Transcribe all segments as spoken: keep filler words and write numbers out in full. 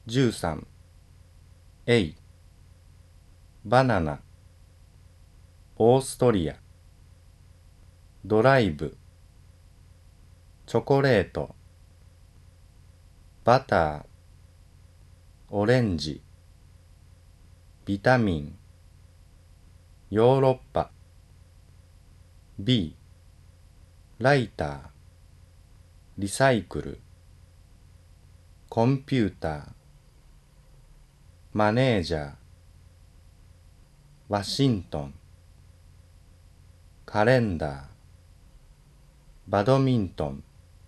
じゅうさん、A、バナナ、オーストリア、ドライブ、チョコレート、バター、オレンジ、ビタミン、ヨーロッパ。 B、ライター、リサイクル、コンピューター、マネージャー、ワシントン、カレンダー、バドミントン、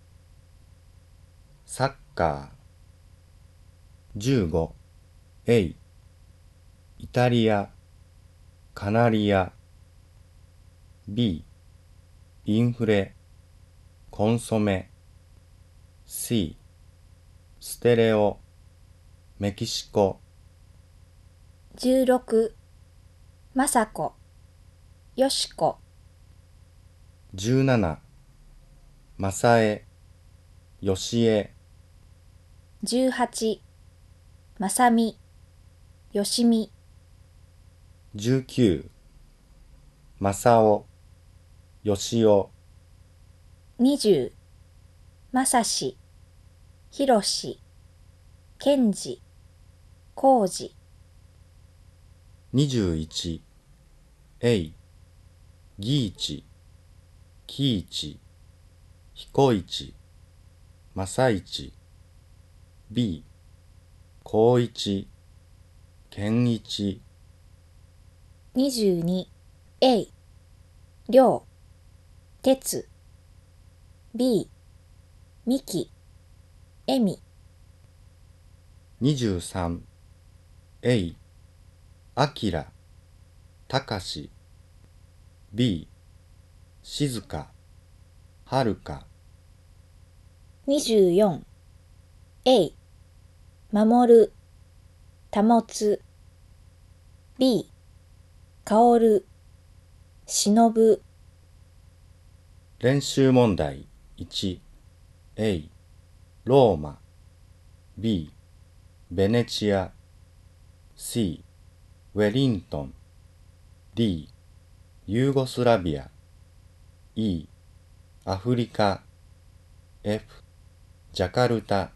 サッカー。じゅうご、A、イタリア、カナリア。B、インフレ、コンソメ。C、ステレオ、メキシコ。 じゅうろく、まさこ、よしこ。 じゅうなな、まさえ、よしえ。 じゅうはち、まさみ、よしみ。 じゅうきゅう、まさお、よしお。 にじゅう、まさし、ひろし、けんじ、こうじ。 にじゅういち、えい、ぎいち、きいち、ひこいち、まさいち。B、こういち、けんいち。 にじゅうに、えい、りょう、てつ。B、みき、えみ。 にじゅうさん、えい、あきら、たかし。B、しずか、はるか。 にじゅうよん、えい、まもる、たもつ。B、かおる、しのぶ。 練習問題いち、A、ローマ。B、ベネチア。C、ウェリントン。D、ユーゴスラビア。E、アフリカ。F、ジャカルタ。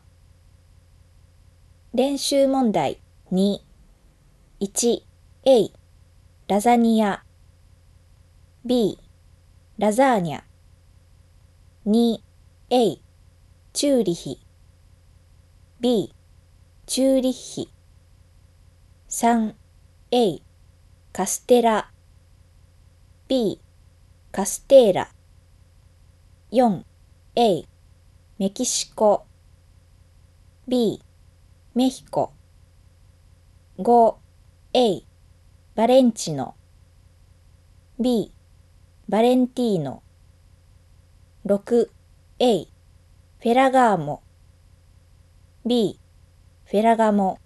練習問題に、いち、えい、ラザニア。B、ラザーニャ。に、えい、チューリヒ。B、チューリッヒ。さん、えい、カステラ。B、カステーラ。よん、えい、メキシコ。B、メヒコ。ご、えい、バレンチノ。B、バレンティーノ。ろく、えい、フェラガーモ。B、フェラガモ。